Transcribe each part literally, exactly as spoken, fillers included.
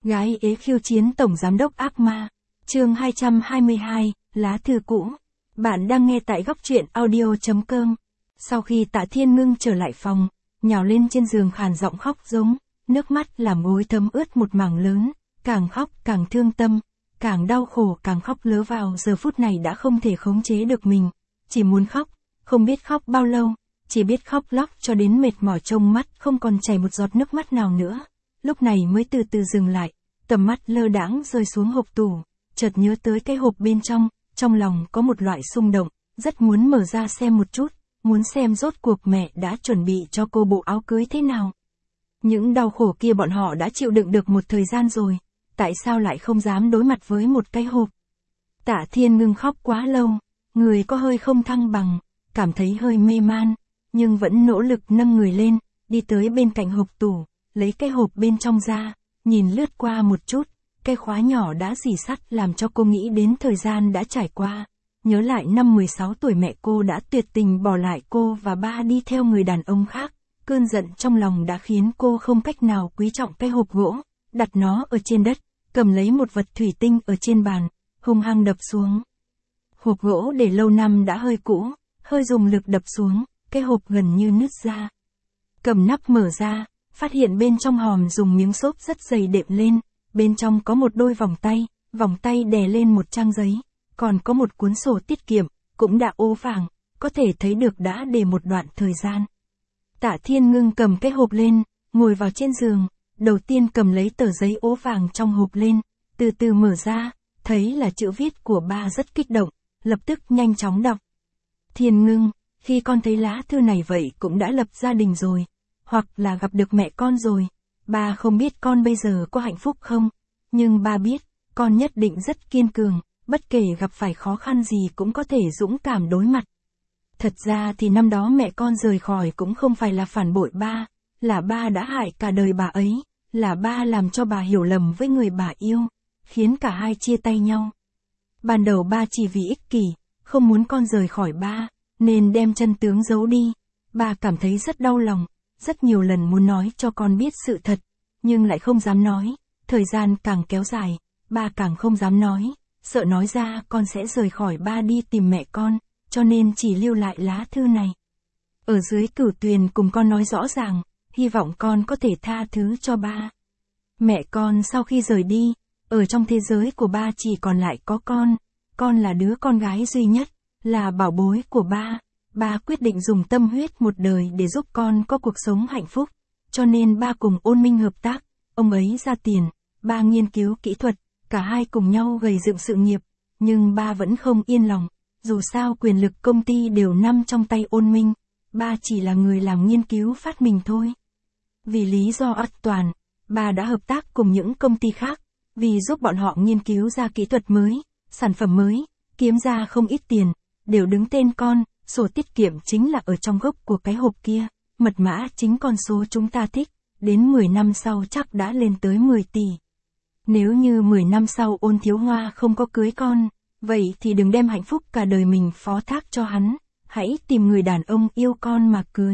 Gái ế khiêu chiến tổng giám đốc ác ma. Chương hai trăm hai mươi hai, lá thư cũ. Bạn đang nghe tại góc truyện audio chấm com. Sau khi Tạ Thiên Ngưng trở lại phòng, nhào lên trên giường khàn giọng khóc giống, nước mắt làm gối thấm ướt một mảng lớn, càng khóc càng thương tâm, càng đau khổ càng khóc lớ vào, giờ phút này đã không thể khống chế được mình, chỉ muốn khóc, không biết khóc bao lâu, chỉ biết khóc lóc cho đến mệt mỏi trong mắt không còn chảy một giọt nước mắt nào nữa. Lúc này mới từ từ dừng lại, tầm mắt lơ đãng rơi xuống hộp tủ, chợt nhớ tới cái hộp bên trong, trong lòng có một loại xung động, rất muốn mở ra xem một chút, muốn xem rốt cuộc mẹ đã chuẩn bị cho cô bộ áo cưới thế nào. Những đau khổ kia bọn họ đã chịu đựng được một thời gian rồi, tại sao lại không dám đối mặt với một cái hộp? Tạ Thiên Ngưng khóc quá lâu, người có hơi không thăng bằng, cảm thấy hơi mê man, nhưng vẫn nỗ lực nâng người lên, đi tới bên cạnh hộp tủ, lấy cái hộp bên trong ra, nhìn lướt qua một chút, cái khóa nhỏ đã rỉ sắt làm cho cô nghĩ đến thời gian đã trải qua, nhớ lại năm mười sáu tuổi mẹ cô đã tuyệt tình bỏ lại cô và ba đi theo người đàn ông khác, cơn giận trong lòng đã khiến cô không cách nào quý trọng cái hộp gỗ, đặt nó ở trên đất, cầm lấy một vật thủy tinh ở trên bàn, hung hăng đập xuống. Hộp gỗ để lâu năm đã hơi cũ, hơi dùng lực đập xuống, cái hộp gần như nứt ra. Cầm nắp mở ra, phát hiện bên trong hòm dùng miếng xốp rất dày đệm lên, bên trong có một đôi vòng tay, vòng tay đè lên một trang giấy, còn có một cuốn sổ tiết kiệm, cũng đã ố vàng, có thể thấy được đã để một đoạn thời gian. Tạ Thiên Ngưng cầm cái hộp lên, ngồi vào trên giường, đầu tiên cầm lấy tờ giấy ố vàng trong hộp lên, từ từ mở ra, thấy là chữ viết của ba rất kích động, lập tức nhanh chóng đọc. Thiên Ngưng, khi con thấy lá thư này vậy cũng đã lập gia đình rồi, hoặc là gặp được mẹ con rồi, ba không biết con bây giờ có hạnh phúc không, nhưng ba biết, con nhất định rất kiên cường, bất kể gặp phải khó khăn gì cũng có thể dũng cảm đối mặt. Thật ra thì năm đó mẹ con rời khỏi cũng không phải là phản bội ba, là ba đã hại cả đời bà ấy, là ba làm cho bà hiểu lầm với người bà yêu, khiến cả hai chia tay nhau. Ban đầu ba chỉ vì ích kỷ, không muốn con rời khỏi ba, nên đem chân tướng giấu đi. Ba cảm thấy rất đau lòng, rất nhiều lần muốn nói cho con biết sự thật, nhưng lại không dám nói, thời gian càng kéo dài, ba càng không dám nói, sợ nói ra con sẽ rời khỏi ba đi tìm mẹ con, cho nên chỉ lưu lại lá thư này. Ở dưới cửu tuyền cùng con nói rõ ràng, hy vọng con có thể tha thứ cho ba. Mẹ con sau khi rời đi, ở trong thế giới của ba chỉ còn lại có con, con là đứa con gái duy nhất, là bảo bối của ba. Ba quyết định dùng tâm huyết một đời để giúp con có cuộc sống hạnh phúc, cho nên ba cùng Ôn Minh hợp tác, ông ấy ra tiền, ba nghiên cứu kỹ thuật, cả hai cùng nhau gầy dựng sự nghiệp, nhưng ba vẫn không yên lòng, dù sao quyền lực công ty đều nằm trong tay Ôn Minh, ba chỉ là người làm nghiên cứu phát minh thôi. Vì lý do an toàn, ba đã hợp tác cùng những công ty khác, vì giúp bọn họ nghiên cứu ra kỹ thuật mới, sản phẩm mới, kiếm ra không ít tiền, đều đứng tên con. Sổ tiết kiệm chính là ở trong gốc của cái hộp kia, mật mã chính con số chúng ta thích, đến mười năm sau chắc đã lên tới mười tỷ. Nếu như mười năm sau Ôn Thiếu Hoa không có cưới con, vậy thì đừng đem hạnh phúc cả đời mình phó thác cho hắn, hãy tìm người đàn ông yêu con mà cưới.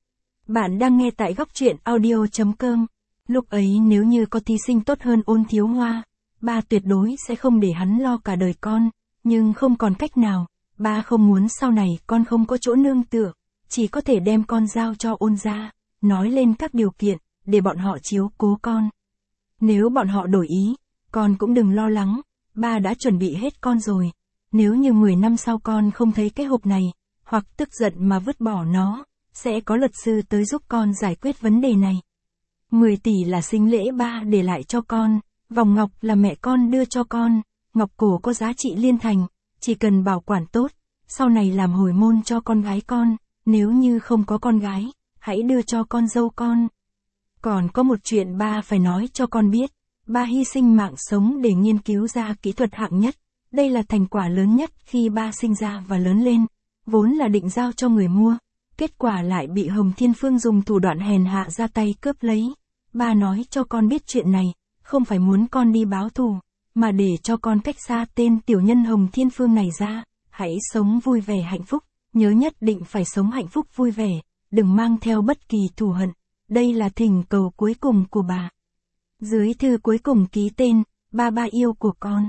Bạn đang nghe tại góc truyện audio chấm com. Lúc ấy nếu như có thí sinh tốt hơn Ôn Thiếu Hoa, ba tuyệt đối sẽ không để hắn lo cả đời con, nhưng không còn cách nào. Ba không muốn sau này con không có chỗ nương tựa, chỉ có thể đem con giao cho Ôn gia, nói lên các điều kiện, để bọn họ chiếu cố con. Nếu bọn họ đổi ý, con cũng đừng lo lắng, ba đã chuẩn bị hết con rồi. Nếu như mười năm sau con không thấy cái hộp này, hoặc tức giận mà vứt bỏ nó, sẽ có luật sư tới giúp con giải quyết vấn đề này. mười tỷ là sinh lễ ba để lại cho con, vòng ngọc là mẹ con đưa cho con, ngọc cổ có giá trị liên thành. Chỉ cần bảo quản tốt, sau này làm hồi môn cho con gái con, nếu như không có con gái, hãy đưa cho con dâu con. Còn có một chuyện ba phải nói cho con biết, ba hy sinh mạng sống để nghiên cứu ra kỹ thuật hạng nhất, đây là thành quả lớn nhất khi ba sinh ra và lớn lên, vốn là định giao cho người mua, kết quả lại bị Hồng Thiên Phương dùng thủ đoạn hèn hạ ra tay cướp lấy. Ba nói cho con biết chuyện này, không phải muốn con đi báo thù, mà để cho con cách xa tên tiểu nhân Hồng Thiên Phương này ra, hãy sống vui vẻ hạnh phúc, nhớ nhất định phải sống hạnh phúc vui vẻ, đừng mang theo bất kỳ thù hận, đây là thỉnh cầu cuối cùng của bà. Dưới thư cuối cùng ký tên, ba ba yêu của con.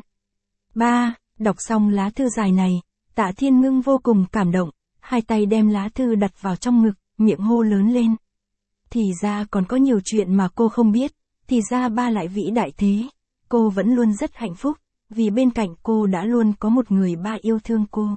Ba, đọc xong lá thư dài này, Tạ Thiên Ngưng vô cùng cảm động, hai tay đem lá thư đặt vào trong ngực, miệng hô lớn lên. Thì ra còn có nhiều chuyện mà cô không biết, thì ra ba lại vĩ đại thế. Cô vẫn luôn rất hạnh phúc, vì bên cạnh cô đã luôn có một người ba yêu thương cô.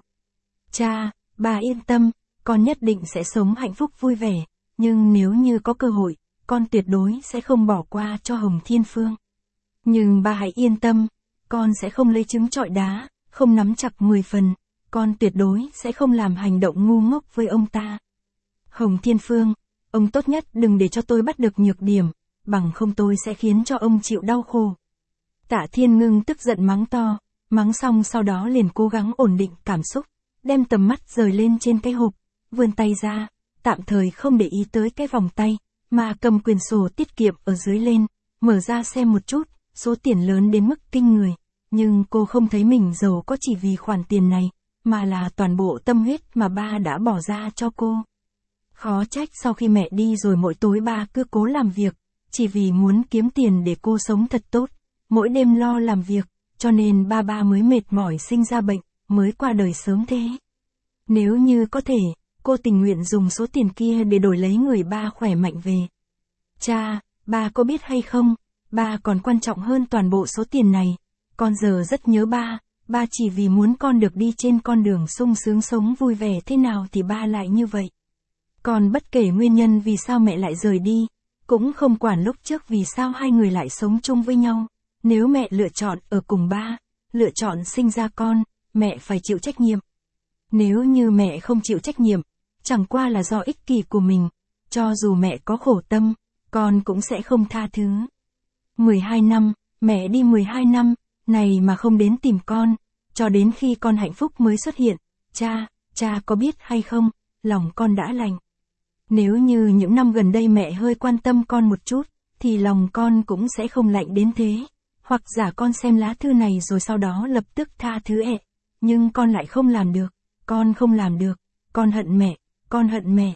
Cha, ba yên tâm, con nhất định sẽ sống hạnh phúc vui vẻ, nhưng nếu như có cơ hội, con tuyệt đối sẽ không bỏ qua cho Hồng Thiên Phương. Nhưng ba hãy yên tâm, con sẽ không lấy trứng trọi đá, không nắm chặt mười phần, con tuyệt đối sẽ không làm hành động ngu ngốc với ông ta. Hồng Thiên Phương, ông tốt nhất đừng để cho tôi bắt được nhược điểm, bằng không tôi sẽ khiến cho ông chịu đau khổ. Tạ Thiên Ngưng tức giận mắng to, mắng xong sau đó liền cố gắng ổn định cảm xúc, đem tầm mắt rời lên trên cái hộp, vươn tay ra, tạm thời không để ý tới cái vòng tay, mà cầm quyển sổ tiết kiệm ở dưới lên, mở ra xem một chút, số tiền lớn đến mức kinh người, nhưng cô không thấy mình giàu có chỉ vì khoản tiền này, mà là toàn bộ tâm huyết mà ba đã bỏ ra cho cô. Khó trách sau khi mẹ đi rồi mỗi tối ba cứ cố làm việc, chỉ vì muốn kiếm tiền để cô sống thật tốt, mỗi đêm lo làm việc, cho nên ba ba mới mệt mỏi sinh ra bệnh, mới qua đời sớm thế. Nếu như có thể, cô tình nguyện dùng số tiền kia để đổi lấy người ba khỏe mạnh về. Cha, ba có biết hay không, ba còn quan trọng hơn toàn bộ số tiền này, con giờ rất nhớ ba, ba chỉ vì muốn con được đi trên con đường sung sướng sống vui vẻ thế nào thì ba lại như vậy. Còn bất kể nguyên nhân vì sao mẹ lại rời đi, cũng không quản lúc trước vì sao hai người lại sống chung với nhau, nếu mẹ lựa chọn ở cùng ba, lựa chọn sinh ra con, mẹ phải chịu trách nhiệm. Nếu như mẹ không chịu trách nhiệm, chẳng qua là do ích kỷ của mình, cho dù mẹ có khổ tâm, con cũng sẽ không tha thứ. mười hai năm, mẹ đi mười hai năm, này mà không đến tìm con, cho đến khi con hạnh phúc mới xuất hiện, cha, cha có biết hay không, lòng con đã lạnh. Nếu như những năm gần đây mẹ hơi quan tâm con một chút, thì lòng con cũng sẽ không lạnh đến thế, hoặc giả con xem lá thư này rồi sau đó lập tức tha thứ ẹ, nhưng con lại không làm được, con không làm được, con hận mẹ, con hận mẹ.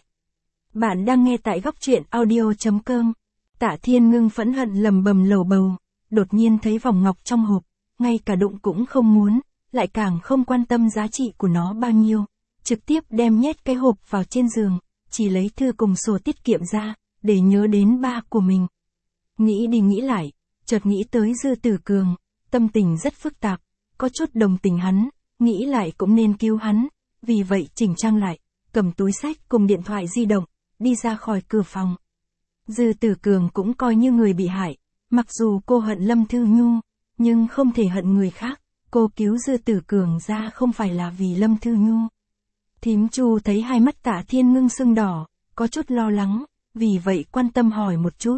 Bạn đang nghe tại góc truyện audio chấm com. Tạ Thiên Ngưng phẫn hận lầm bầm lầu bầu, đột nhiên thấy vòng ngọc trong hộp, ngay cả đụng cũng không muốn, lại càng không quan tâm giá trị của nó bao nhiêu, trực tiếp đem nhét cái hộp vào trên giường, chỉ lấy thư cùng sổ tiết kiệm ra, để nhớ đến ba của mình. Nghĩ đi nghĩ lại, chợt nghĩ tới Dư Tử Cường, tâm tình rất phức tạp, có chút đồng tình hắn, nghĩ lại cũng nên cứu hắn, vì vậy chỉnh trang lại, cầm túi xách cùng điện thoại di động, đi ra khỏi cửa phòng. Dư Tử Cường cũng coi như người bị hại, mặc dù cô hận Lâm Thư Nhu, nhưng không thể hận người khác, cô cứu Dư Tử Cường ra không phải là vì Lâm Thư Nhu. Thím Chu thấy hai mắt Tạ Thiên Ngưng sưng đỏ, có chút lo lắng, vì vậy quan tâm hỏi một chút.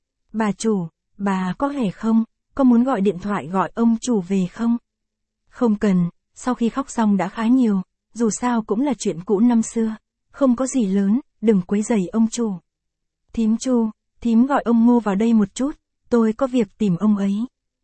Bà chủ, bà có khỏe không, có muốn gọi điện thoại gọi ông chủ về không? Không cần, sau khi khóc xong đã khá nhiều, dù sao cũng là chuyện cũ năm xưa, không có gì lớn, đừng quấy rầy ông chủ. Thím Chu, thím gọi ông Ngô vào đây một chút, tôi có việc tìm ông ấy.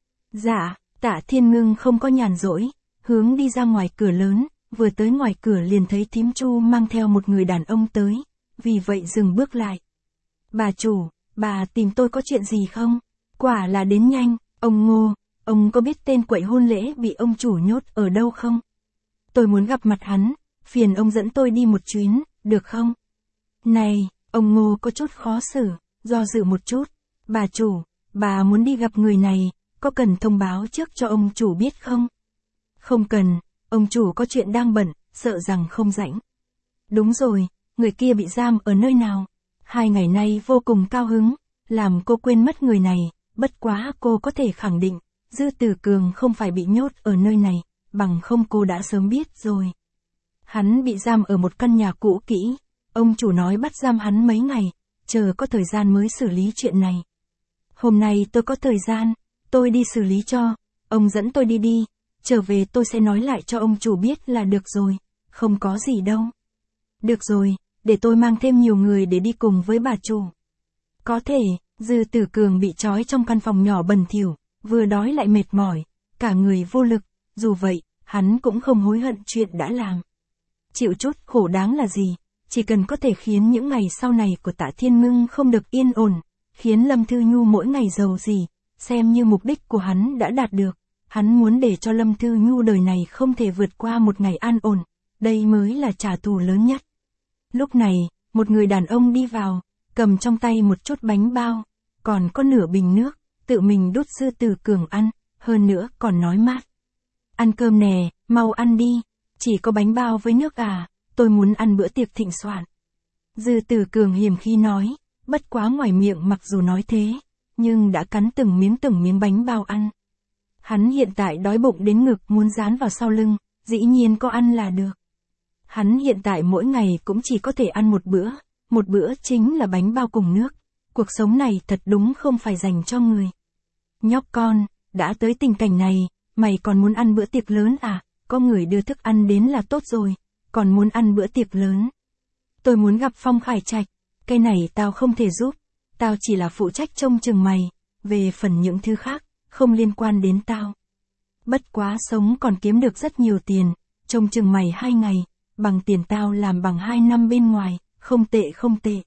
Dạ, Tạ Thiên Ngưng không có nhàn rỗi, hướng đi ra ngoài cửa lớn, vừa tới ngoài cửa liền thấy thím Chu mang theo một người đàn ông tới, vì vậy dừng bước lại. Bà chủ, bà tìm tôi có chuyện gì không? Quả là đến nhanh, ông Ngô, ông có biết tên quậy hôn lễ bị ông chủ nhốt ở đâu không? Tôi muốn gặp mặt hắn, phiền ông dẫn tôi đi một chuyến, được không? Này, ông Ngô có chút khó xử, do dự một chút. Bà chủ, bà muốn đi gặp người này, có cần thông báo trước cho ông chủ biết không? Không cần, ông chủ có chuyện đang bận, sợ rằng không rảnh. Đúng rồi, người kia bị giam ở nơi nào? Hai ngày nay vô cùng cao hứng, làm cô quên mất người này, bất quá cô có thể khẳng định, Dư Tử Cường không phải bị nhốt ở nơi này, bằng không cô đã sớm biết rồi. Hắn bị giam ở một căn nhà cũ kỹ, ông chủ nói bắt giam hắn mấy ngày, chờ có thời gian mới xử lý chuyện này. Hôm nay tôi có thời gian, tôi đi xử lý cho, ông dẫn tôi đi đi, trở về tôi sẽ nói lại cho ông chủ biết là được rồi, không có gì đâu. Được rồi, để tôi mang thêm nhiều người để đi cùng với bà chủ. Có thể, Dư Tử Cường bị trói trong căn phòng nhỏ bẩn thỉu, vừa đói lại mệt mỏi, cả người vô lực, dù vậy, hắn cũng không hối hận chuyện đã làm. Chịu chút khổ đáng là gì, chỉ cần có thể khiến những ngày sau này của Tạ Thiên Ngưng không được yên ổn, khiến Lâm Thư Nhu mỗi ngày giàu gì, xem như mục đích của hắn đã đạt được. Hắn muốn để cho Lâm Thư Nhu đời này không thể vượt qua một ngày an ổn, đây mới là trả thù lớn nhất. Lúc này, một người đàn ông đi vào, cầm trong tay một chút bánh bao, còn có nửa bình nước, tự mình đút Dư Tử Cường ăn, hơn nữa còn nói mát. Ăn cơm nè, mau ăn đi, chỉ có bánh bao với nước à, tôi muốn ăn bữa tiệc thịnh soạn. Dư Tử Cường hiềm khi nói, bất quá ngoài miệng mặc dù nói thế, nhưng đã cắn từng miếng từng miếng bánh bao ăn. Hắn hiện tại đói bụng đến ngực muốn dán vào sau lưng, dĩ nhiên có ăn là được. Hắn hiện tại mỗi ngày cũng chỉ có thể ăn một bữa, một bữa chính là bánh bao cùng nước. Cuộc sống này thật đúng không phải dành cho người. Nhóc con, đã tới tình cảnh này, mày còn muốn ăn bữa tiệc lớn à? Có người đưa thức ăn đến là tốt rồi, còn muốn ăn bữa tiệc lớn. Tôi muốn gặp Phong Khải Trạch, cái này tao không thể giúp, tao chỉ là phụ trách trông chừng mày, về phần những thứ khác, không liên quan đến tao. Bất quá sống còn kiếm được rất nhiều tiền, trông chừng mày hai ngày, bằng tiền tao làm bằng hai năm bên ngoài, không tệ không tệ.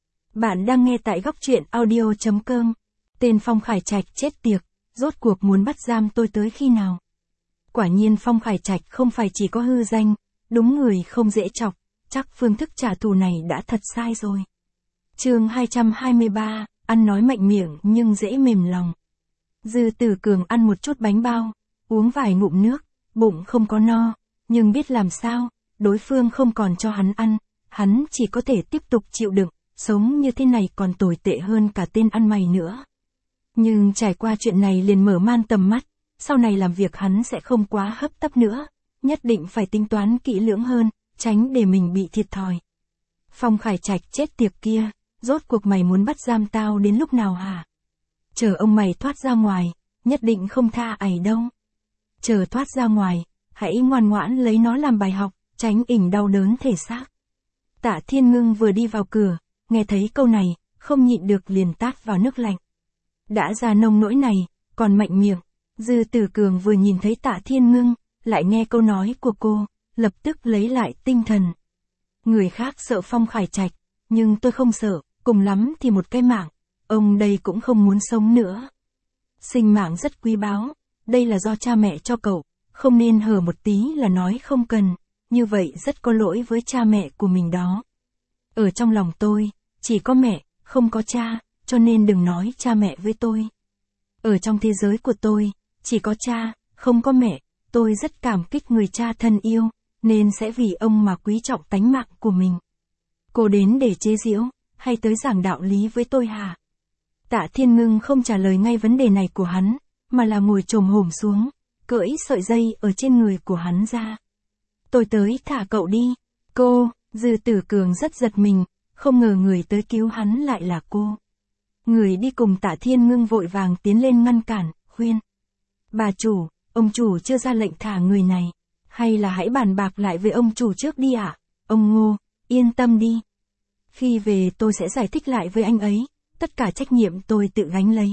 Bạn đang nghe tại góc truyện audio chấm com. Tên Phong Khải Trạch chết tiệt, rốt cuộc muốn bắt giam tôi tới khi nào? Quả nhiên Phong Khải Trạch không phải chỉ có hư danh, đúng người không dễ chọc, chắc phương thức trả thù này đã thật sai rồi. Chương hai trăm hai mươi ba, ăn nói mạnh miệng nhưng dễ mềm lòng. Dư Tử Cường ăn một chút bánh bao, uống vài ngụm nước, bụng không có no, nhưng biết làm sao, đối phương không còn cho hắn ăn, hắn chỉ có thể tiếp tục chịu đựng, sống như thế này còn tồi tệ hơn cả tên ăn mày nữa. Nhưng trải qua chuyện này liền mở man tầm mắt, sau này làm việc hắn sẽ không quá hấp tấp nữa, nhất định phải tính toán kỹ lưỡng hơn, tránh để mình bị thiệt thòi. Phong Khải Trạch chết tiệt kia, rốt cuộc mày muốn bắt giam tao đến lúc nào hả? Chờ ông mày thoát ra ngoài, nhất định không tha ảy đâu. Chờ thoát ra ngoài, hãy ngoan ngoãn lấy nó làm bài học, tránh ỉnh đau đớn thể xác. Tạ Thiên Ngưng vừa đi vào cửa, nghe thấy câu này, không nhịn được liền tát vào nước lạnh. Đã ra nông nỗi này, còn mạnh miệng. Dư Tử Cường vừa nhìn thấy Tạ Thiên Ngưng, lại nghe câu nói của cô, lập tức lấy lại tinh thần. Người khác sợ Phong Khải Trạch, nhưng tôi không sợ, cùng lắm thì một cái mạng. Ông đây cũng không muốn sống nữa. Sinh mạng rất quý báu, đây là do cha mẹ cho cậu, không nên hờ một tí là nói không cần, như vậy rất có lỗi với cha mẹ của mình đó. Ở trong lòng tôi, chỉ có mẹ, không có cha, cho nên đừng nói cha mẹ với tôi. Ở trong thế giới của tôi, chỉ có cha, không có mẹ, tôi rất cảm kích người cha thân yêu, nên sẽ vì ông mà quý trọng tánh mạng của mình. Cô đến để chế giễu, hay tới giảng đạo lý với tôi hả? Tạ Thiên Ngưng không trả lời ngay vấn đề này của hắn, mà là ngồi chồm hổm xuống, cởi sợi dây ở trên người của hắn ra. Tôi tới thả cậu đi. Cô, Dư Tử Cường rất giật mình, không ngờ người tới cứu hắn lại là cô. Người đi cùng Tạ Thiên Ngưng vội vàng tiến lên ngăn cản, khuyên. Bà chủ, ông chủ chưa ra lệnh thả người này, hay là hãy bàn bạc lại với ông chủ trước đi ạ? À? Ông Ngô, yên tâm đi. Khi về tôi sẽ giải thích lại với anh ấy, tất cả trách nhiệm tôi tự gánh lấy.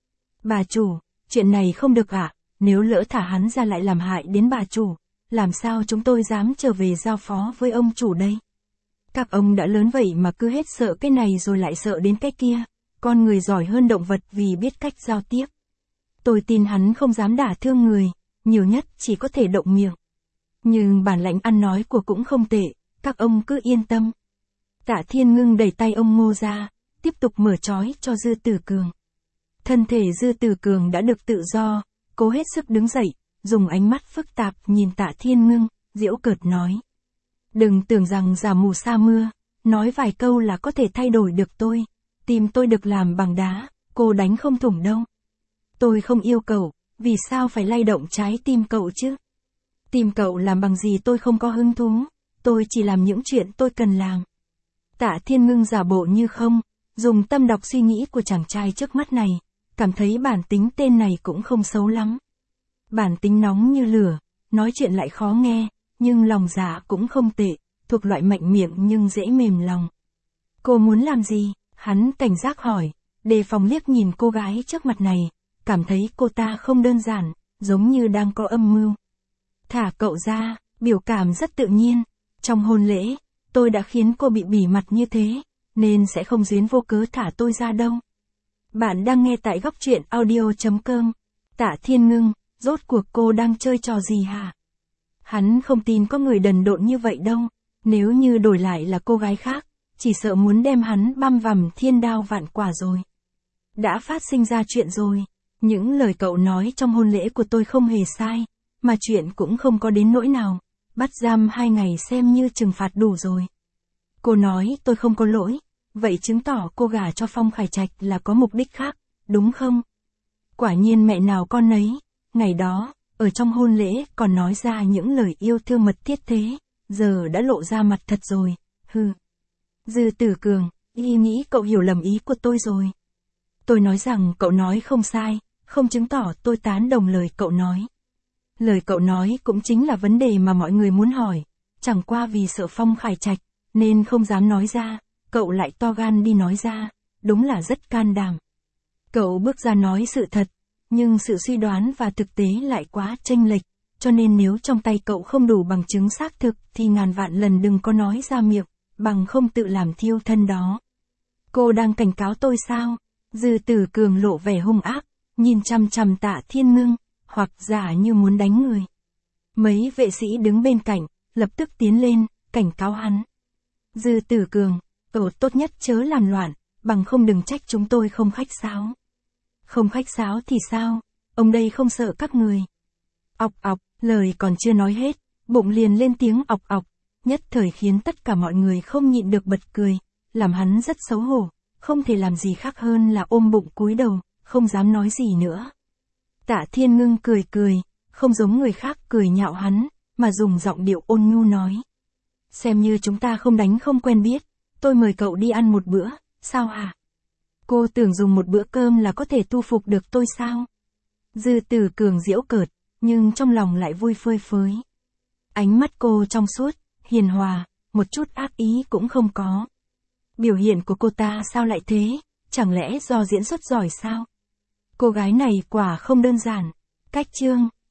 Bà chủ, chuyện này không được ạ, à? Nếu lỡ thả hắn ra lại làm hại đến bà chủ, làm sao chúng tôi dám trở về giao phó với ông chủ đây? Các ông đã lớn vậy mà cứ hết sợ cái này rồi lại sợ đến cái kia, con người giỏi hơn động vật vì biết cách giao tiếp. Tôi tin hắn không dám đả thương người, nhiều nhất chỉ có thể động miệng. Nhưng bản lãnh ăn nói của cũng không tệ, các ông cứ yên tâm. Tạ Thiên Ngưng đẩy tay ông Ngô ra, tiếp tục mở trói cho Dư Tử Cường. Thân thể Dư Tử Cường đã được tự do, cố hết sức đứng dậy, dùng ánh mắt phức tạp nhìn Tạ Thiên Ngưng, giễu cợt nói. Đừng tưởng rằng giả mù sa mưa, nói vài câu là có thể thay đổi được tôi, tim tôi được làm bằng đá, cô đánh không thủng đâu. Tôi không yêu cậu, vì sao phải lay động trái tim cậu chứ? Tim cậu làm bằng gì tôi không có hứng thú, tôi chỉ làm những chuyện tôi cần làm. Tạ Thiên Ngưng giả bộ như không, dùng tâm đọc suy nghĩ của chàng trai trước mắt này, cảm thấy bản tính tên này cũng không xấu lắm. Bản tính nóng như lửa, nói chuyện lại khó nghe, nhưng lòng dạ cũng không tệ, thuộc loại mạnh miệng nhưng dễ mềm lòng. Cô muốn làm gì? Hắn cảnh giác hỏi, đề phòng liếc nhìn cô gái trước mặt này, cảm thấy cô ta không đơn giản, giống như đang có âm mưu. Thả cậu ra, biểu cảm rất tự nhiên, trong hôn lễ, tôi đã khiến cô bị bỉ mặt như thế, nên sẽ không duyên vô cớ thả tôi ra đâu. Bạn đang nghe tại góc truyện audio.com. Tạ Thiên Ngưng, rốt cuộc cô đang chơi trò gì hả? Hắn không tin có người đần độn như vậy đâu. Nếu như đổi lại là cô gái khác, chỉ sợ muốn đem hắn băm vằm thiên đao vạn quả rồi. Đã phát sinh ra chuyện rồi. Những lời cậu nói trong hôn lễ của tôi không hề sai, mà chuyện cũng không có đến nỗi nào. Bắt giam hai ngày xem như trừng phạt đủ rồi. Cô nói tôi không có lỗi, vậy chứng tỏ cô gả cho Phong Khải Trạch là có mục đích khác, đúng không? Quả nhiên mẹ nào con nấy, ngày đó, ở trong hôn lễ còn nói ra những lời yêu thương mật thiết thế, giờ đã lộ ra mặt thật rồi, hừ. Dư Tử Cường, y nghĩ cậu hiểu lầm ý của tôi rồi. Tôi nói rằng cậu nói không sai, không chứng tỏ tôi tán đồng lời cậu nói. Lời cậu nói cũng chính là vấn đề mà mọi người muốn hỏi, chẳng qua vì sợ Phong Khải Trạch, nên không dám nói ra, cậu lại to gan đi nói ra, đúng là rất can đảm. Cậu bước ra nói sự thật, nhưng sự suy đoán và thực tế lại quá chênh lệch, cho nên nếu trong tay cậu không đủ bằng chứng xác thực thì ngàn vạn lần đừng có nói ra miệng, bằng không tự làm thiêu thân đó. Cô đang cảnh cáo tôi sao? Dư Tử Cường lộ vẻ hung ác, nhìn chằm chằm Tạ Thiên Ngưng, hoặc giả như muốn đánh người. Mấy vệ sĩ đứng bên cạnh, lập tức tiến lên, cảnh cáo hắn. Dư Tử Cường, cậu tốt nhất chớ làm loạn, bằng không đừng trách chúng tôi không khách sáo. Không khách sáo thì sao, ông đây không sợ các người. Ọc ọc, lời còn chưa nói hết, bụng liền lên tiếng ọc ọc, nhất thời khiến tất cả mọi người không nhịn được bật cười, làm hắn rất xấu hổ, không thể làm gì khác hơn là ôm bụng cúi đầu, không dám nói gì nữa. Tạ Thiên Ngưng cười cười, không giống người khác cười nhạo hắn, mà dùng giọng điệu ôn nhu nói. Xem như chúng ta không đánh không quen biết, tôi mời cậu đi ăn một bữa, sao hả? Cô tưởng dùng một bữa cơm là có thể tu phục được tôi sao? Dư Tử Cường giễu cợt, nhưng trong lòng lại vui phơi phới. Ánh mắt cô trong suốt, hiền hòa, một chút ác ý cũng không có. Biểu hiện của cô ta sao lại thế, chẳng lẽ do diễn xuất giỏi sao? Cô gái này quả không đơn giản. Cách chương